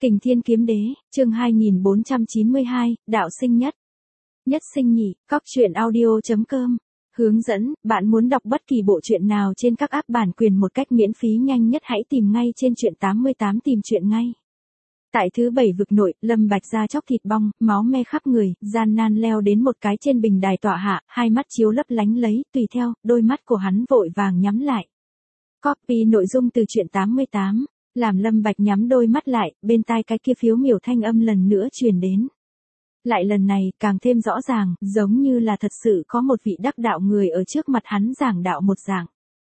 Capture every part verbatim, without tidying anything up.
Kình Thiên Kiếm Đế, chương hai nghìn bốn trăm chín mươi hai, đạo sinh nhất. Nhất sinh nhị, cóc truyện audio chấm com. Hướng dẫn, bạn muốn đọc bất kỳ bộ truyện nào trên các app bản quyền một cách miễn phí nhanh nhất hãy tìm ngay trên truyện tám mươi tám tìm truyện ngay. Tại thứ bảy vực nội, Lâm Bạch da chóc thịt bong, máu me khắp người, gian nan leo đến một cái trên bình đài tọa hạ, hai mắt chiếu lấp lánh lấy, tùy theo, đôi mắt của hắn vội vàng nhắm lại. Copy nội dung từ truyện tám mươi tám. Làm Lâm Bạch nhắm đôi mắt lại, bên tai cái kia phiếu miểu thanh âm lần nữa truyền đến. Lại lần này, càng thêm rõ ràng, giống như là thật sự có một vị đắc đạo người ở trước mặt hắn giảng đạo một dạng.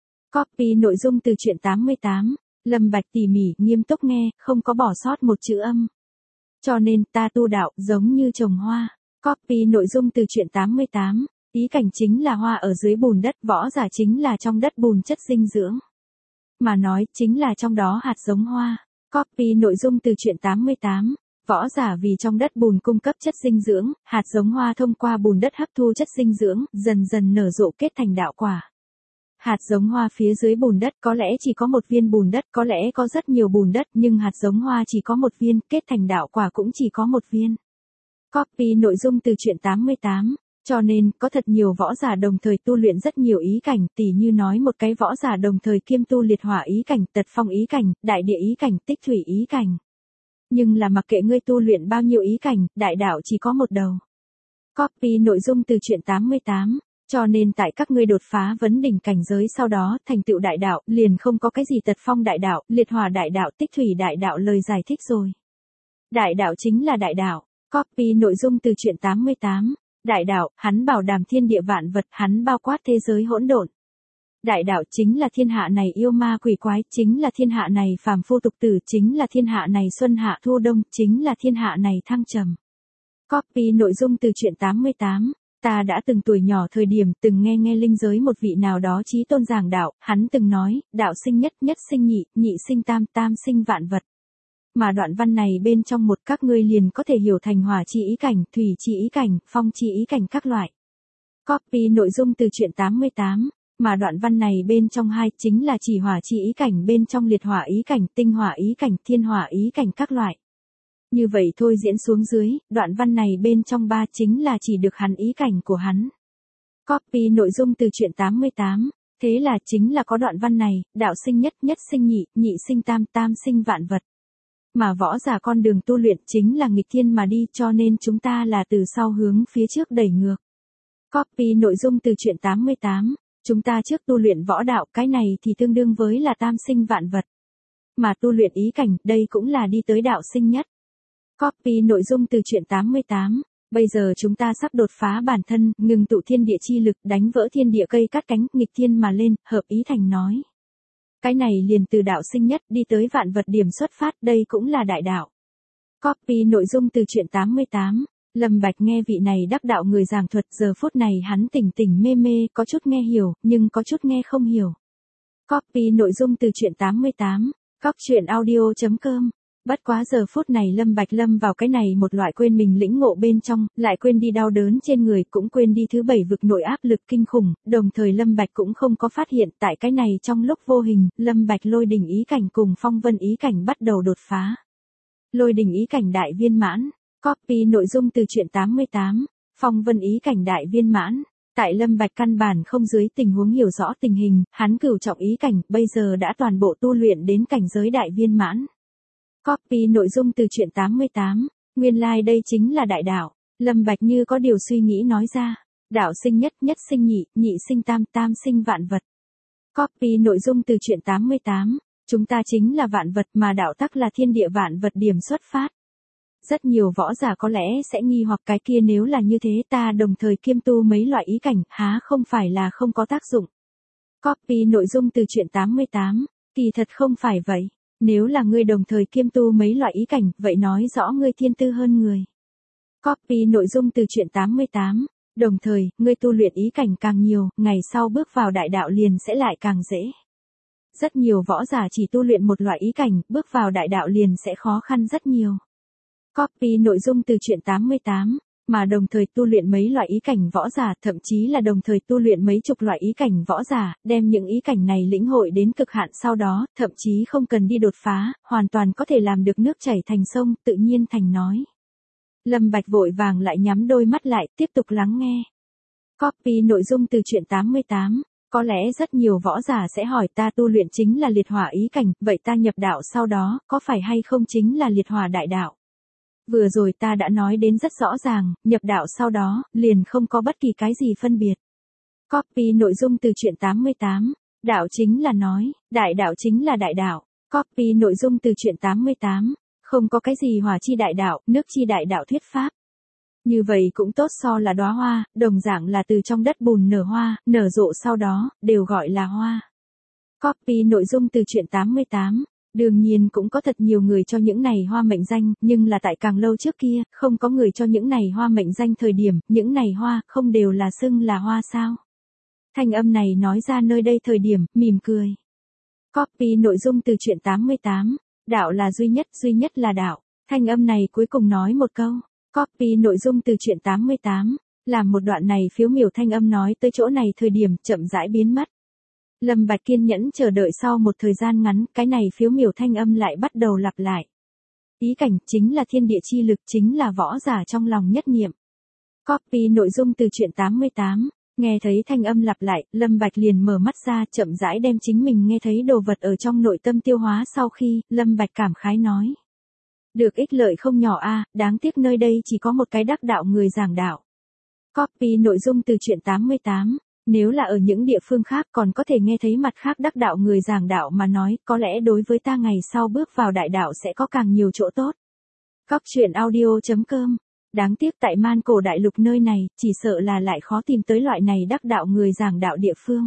Copy nội dung từ truyện tám mươi tám. Lâm Bạch tỉ mỉ, nghiêm túc nghe, không có bỏ sót một chữ âm. Cho nên, ta tu đạo, giống như trồng hoa. Copy nội dung từ truyện tám mươi tám. Ý cảnh chính là hoa ở dưới bùn đất, võ giả chính là trong đất bùn chất dinh dưỡng. Mà nói, chính là trong đó hạt giống hoa. Copy nội dung từ truyện tám mươi tám. Võ giả vì trong đất bùn cung cấp chất dinh dưỡng, hạt giống hoa thông qua bùn đất hấp thu chất dinh dưỡng, dần dần nở rộ kết thành đạo quả. Hạt giống hoa phía dưới bùn đất có lẽ chỉ có một viên bùn đất, có lẽ có rất nhiều bùn đất, nhưng hạt giống hoa chỉ có một viên, kết thành đạo quả cũng chỉ có một viên. Copy nội dung từ truyện tám mươi tám. Cho nên, có thật nhiều võ giả đồng thời tu luyện rất nhiều ý cảnh, tỉ như nói một cái võ giả đồng thời kiêm tu liệt hỏa ý cảnh, tật phong ý cảnh, đại địa ý cảnh, tích thủy ý cảnh. Nhưng là mặc kệ ngươi tu luyện bao nhiêu ý cảnh, đại đạo chỉ có một đầu. Copy nội dung từ truyện tám mươi tám. Cho nên tại các ngươi đột phá vấn đỉnh cảnh giới sau đó, thành tựu đại đạo, liền không có cái gì tật phong đại đạo, liệt hỏa đại đạo, tích thủy đại đạo lời giải thích rồi. Đại đạo chính là đại đạo. Copy nội dung từ truyện tám mươi tám. Đại đạo, hắn bảo đảm thiên địa vạn vật, hắn bao quát thế giới hỗn độn. Đại đạo chính là thiên hạ này yêu ma quỷ quái, chính là thiên hạ này phàm phu tục tử, chính là thiên hạ này xuân hạ thu đông, chính là thiên hạ này thăng trầm. Copy nội dung từ truyện tám mươi tám. Ta đã từng tuổi nhỏ thời điểm từng nghe nghe linh giới một vị nào đó chí tôn giảng đạo, hắn từng nói, đạo sinh nhất, nhất sinh nhị, nhị sinh tam, tam sinh vạn vật. Mà đoạn văn này bên trong một các ngươi liền có thể hiểu thành hỏa chi ý cảnh, thủy chi ý cảnh, phong chi ý cảnh các loại. Copy nội dung từ truyện tám mươi tám. Mà đoạn văn này bên trong hai chính là chỉ hỏa chi ý cảnh bên trong liệt hỏa ý cảnh, tinh hỏa ý cảnh, thiên hỏa ý cảnh các loại. Như vậy thôi diễn xuống dưới, đoạn văn này bên trong ba chính là chỉ được hắn ý cảnh của hắn. Copy nội dung từ truyện tám mươi tám. Thế là chính là có đoạn văn này, đạo sinh nhất, nhất sinh nhị, nhị sinh tam, tam sinh vạn vật. Mà võ giả con đường tu luyện chính là nghịch thiên mà đi, cho nên chúng ta là từ sau hướng phía trước đẩy ngược. Copy nội dung từ truyện tám mươi tám. Chúng ta trước tu luyện võ đạo, cái này thì tương đương với là tam sinh vạn vật. Mà tu luyện ý cảnh, đây cũng là đi tới đạo sinh nhất. Copy nội dung từ truyện tám mươi tám. Bây giờ chúng ta sắp đột phá bản thân, ngừng tụ thiên địa chi lực, đánh vỡ thiên địa cây cắt cánh, nghịch thiên mà lên, hợp ý thành nói. Cái này liền từ đạo sinh nhất đi tới vạn vật điểm xuất phát, đây cũng là đại đạo. Copy nội dung từ truyện tám mươi tám. Lâm Bạch nghe vị này đắc đạo người giảng thuật, giờ phút này hắn tỉnh tỉnh mê mê, có chút nghe hiểu, nhưng có chút nghe không hiểu. Copy nội dung từ truyện tám mươi tám. cóc truyện audio chấm com. Bất quá giờ phút này Lâm Bạch lâm vào cái này một loại quên mình lĩnh ngộ bên trong, lại quên đi đau đớn trên người, cũng quên đi thứ bảy vực nội áp lực kinh khủng, đồng thời Lâm Bạch cũng không có phát hiện tại cái này trong lúc vô hình, Lâm Bạch lôi đỉnh ý cảnh cùng phong vân ý cảnh bắt đầu đột phá. Lôi đỉnh ý cảnh đại viên mãn. Copy nội dung từ truyện tám mươi tám. Phong vân ý cảnh đại viên mãn. Tại Lâm Bạch căn bản không dưới tình huống hiểu rõ tình hình, hắn cửu trọng ý cảnh, bây giờ đã toàn bộ tu luyện đến cảnh giới đại viên mãn. Copy nội dung từ truyện tám mươi tám. Nguyên lai like đây chính là đại đạo. Lâm Bạch như có điều suy nghĩ nói ra. Đạo sinh nhất, nhất sinh nhị, nhị sinh tam, tam sinh vạn vật. Copy nội dung từ truyện tám mươi tám. Chúng ta chính là vạn vật mà đạo tắc là thiên địa vạn vật điểm xuất phát. Rất nhiều võ giả có lẽ sẽ nghi hoặc cái kia nếu là như thế ta đồng thời kiêm tu mấy loại ý cảnh, há không phải là không có tác dụng. Copy nội dung từ truyện tám mươi tám. Kỳ thật không phải vậy. Nếu là ngươi đồng thời kiêm tu mấy loại ý cảnh, vậy nói rõ ngươi thiên tư hơn người. Copy nội dung từ truyện tám mươi tám. Đồng thời, ngươi tu luyện ý cảnh càng nhiều, ngày sau bước vào đại đạo liền sẽ lại càng dễ. Rất nhiều võ giả chỉ tu luyện một loại ý cảnh, bước vào đại đạo liền sẽ khó khăn rất nhiều. Copy nội dung từ truyện tám mươi tám. mà đồng thời tu luyện mấy loại ý cảnh võ giả, thậm chí là đồng thời tu luyện mấy chục loại ý cảnh võ giả, đem những ý cảnh này lĩnh hội đến cực hạn sau đó, thậm chí không cần đi đột phá, hoàn toàn có thể làm được nước chảy thành sông, tự nhiên thành nói. Lâm Bạch vội vàng lại nhắm đôi mắt lại, tiếp tục lắng nghe. Copy nội dung từ truyện tám mươi tám. Có lẽ rất nhiều võ giả sẽ hỏi ta tu luyện chính là liệt hỏa ý cảnh, vậy ta nhập đạo sau đó, có phải hay không chính là liệt hỏa đại đạo? Vừa rồi ta đã nói đến rất rõ ràng, nhập đạo sau đó, liền không có bất kỳ cái gì phân biệt. Copy nội dung từ truyện tám mươi tám. Đạo chính là nói, đại đạo chính là đại đạo. Copy nội dung từ truyện tám mươi tám. Không có cái gì hỏa chi đại đạo, nước chi đại đạo thuyết pháp. Như vậy cũng tốt so là đóa hoa, đồng dạng là từ trong đất bùn nở hoa, nở rộ sau đó, đều gọi là hoa. Copy nội dung từ truyện tám mươi tám. Đương nhiên cũng có thật nhiều người cho những này hoa mệnh danh, nhưng là tại càng lâu trước kia, không có người cho những này hoa mệnh danh thời điểm, những này hoa, không đều là xưng là hoa sao. Thanh âm này nói ra nơi đây thời điểm, mỉm cười. Copy nội dung từ truyện tám mươi tám. Đạo là duy nhất, duy nhất là đạo. Thanh âm này cuối cùng nói một câu. Copy nội dung từ truyện tám mươi tám. Làm một đoạn này phiếu miểu thanh âm nói tới chỗ này thời điểm chậm rãi biến mất. Lâm Bạch kiên nhẫn chờ đợi sau một thời gian ngắn, cái này phiếu miểu thanh âm lại bắt đầu lặp lại. Ý cảnh chính là thiên địa chi lực, chính là võ giả trong lòng nhất niệm. Copy nội dung từ truyện tám mươi tám. Nghe thấy thanh âm lặp lại, Lâm Bạch liền mở mắt ra, chậm rãi đem chính mình nghe thấy đồ vật ở trong nội tâm tiêu hóa sau khi, Lâm Bạch cảm khái nói. Được ích lợi không nhỏ a, đáng tiếc nơi đây chỉ có một cái đắc đạo người giảng đạo. Copy nội dung từ truyện tám mươi tám. Nếu là ở những địa phương khác còn có thể nghe thấy mặt khác đắc đạo người giảng đạo mà nói, có lẽ đối với ta ngày sau bước vào đại đạo sẽ có càng nhiều chỗ tốt. Cóc truyện audio chấm com. Đáng tiếc tại man cổ đại lục nơi này, chỉ sợ là lại khó tìm tới loại này đắc đạo người giảng đạo địa phương.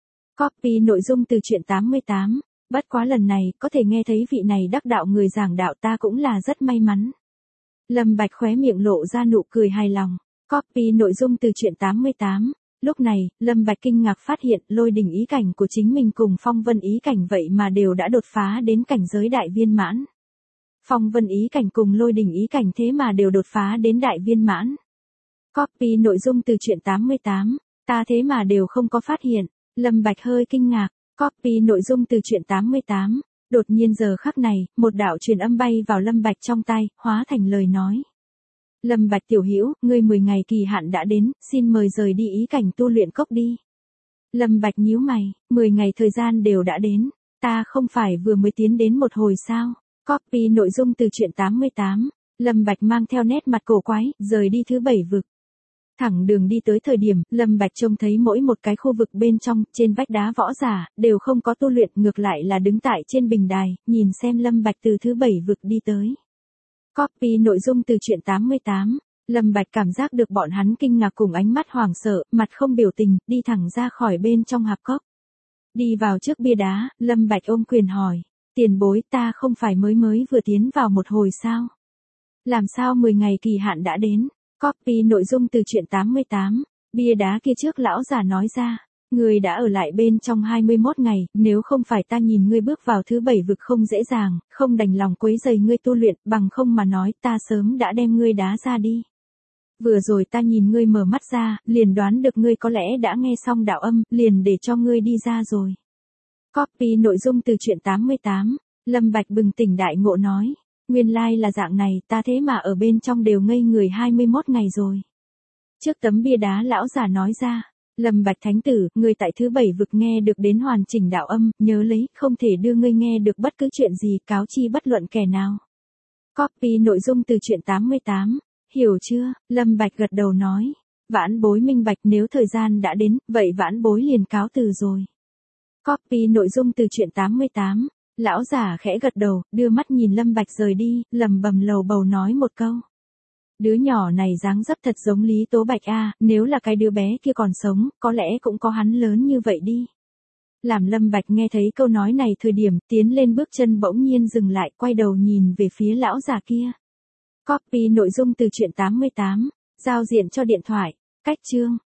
Copy nội dung từ truyện tám mươi tám. Bất quá lần này, có thể nghe thấy vị này đắc đạo người giảng đạo ta cũng là rất may mắn. Lâm Bạch khóe miệng lộ ra nụ cười hài lòng. Copy nội dung từ truyện tám mươi tám. Lúc này, Lâm Bạch kinh ngạc phát hiện lôi đình ý cảnh của chính mình cùng phong vân ý cảnh vậy mà đều đã đột phá đến cảnh giới đại viên mãn. Phong vân ý cảnh cùng lôi đình ý cảnh thế mà đều đột phá đến đại viên mãn. Copy nội dung từ truyện tám mươi tám. Ta thế mà đều không có phát hiện. Lâm Bạch hơi kinh ngạc. Copy nội dung từ truyện tám mươi tám. Đột nhiên giờ khắc này, một đạo truyền âm bay vào Lâm Bạch trong tay, hóa thành lời nói. Lâm Bạch tiểu hữu, ngươi mười ngày kỳ hạn đã đến, xin mời rời đi ý cảnh tu luyện cốc đi. Lâm Bạch nhíu mày, mười ngày thời gian đều đã đến, ta không phải vừa mới tiến đến một hồi sao? Copy nội dung từ truyện tám mươi tám. Lâm Bạch mang theo nét mặt cổ quái, rời đi thứ bảy vực. Thẳng đường đi tới thời điểm, Lâm Bạch trông thấy mỗi một cái khu vực bên trong, trên vách đá võ giả, đều không có tu luyện, ngược lại là đứng tại trên bình đài, nhìn xem Lâm Bạch từ thứ bảy vực đi tới. Copy nội dung từ truyện tám mươi tám. Lâm Bạch cảm giác được bọn hắn kinh ngạc cùng ánh mắt hoảng sợ, mặt không biểu tình, đi thẳng ra khỏi bên trong hạp cốc. Đi vào trước bia đá, Lâm Bạch ôm quyền hỏi. Tiền bối, ta không phải mới mới vừa tiến vào một hồi sao? Làm sao mười ngày kỳ hạn đã đến? Copy nội dung từ truyện tám mươi tám. Bia đá kia trước lão già nói ra. Ngươi đã ở lại bên trong hai mươi mốt ngày, nếu không phải ta nhìn ngươi bước vào thứ bảy vực không dễ dàng, không đành lòng quấy rầy ngươi tu luyện, bằng không mà nói ta sớm đã đem ngươi đá ra đi. Vừa rồi ta nhìn ngươi mở mắt ra, liền đoán được ngươi có lẽ đã nghe xong đạo âm, liền để cho ngươi đi ra rồi. Copy nội dung từ truyện tám mươi tám. Lâm Bạch bừng tỉnh đại ngộ nói. Nguyên lai là dạng này, ta thế mà ở bên trong đều ngây người hai mươi mốt ngày rồi. Trước tấm bia đá lão già nói ra. Lâm Bạch thánh tử, ngươi tại thứ bảy vực nghe được đến hoàn chỉnh đạo âm, nhớ lấy, không thể đưa ngươi nghe được bất cứ chuyện gì, cáo chi bất luận kẻ nào. Copy nội dung từ truyện tám mươi tám. Hiểu chưa? Lâm Bạch gật đầu nói. Vãn bối minh bạch, nếu thời gian đã đến, vậy vãn bối liền cáo từ rồi. Copy nội dung từ truyện tám mươi tám. Lão giả khẽ gật đầu, đưa mắt nhìn Lâm Bạch rời đi, lầm bầm lầu bầu nói một câu. Đứa nhỏ này dáng dấp thật giống Lý Tố Bạch a, nếu là cái đứa bé kia còn sống, có lẽ cũng có hắn lớn như vậy đi. Làm Lâm Bạch nghe thấy câu nói này thời điểm, tiến lên bước chân bỗng nhiên dừng lại, quay đầu nhìn về phía lão già kia. Copy nội dung từ truyện tám mươi tám. Giao diện cho điện thoại. Cách chương.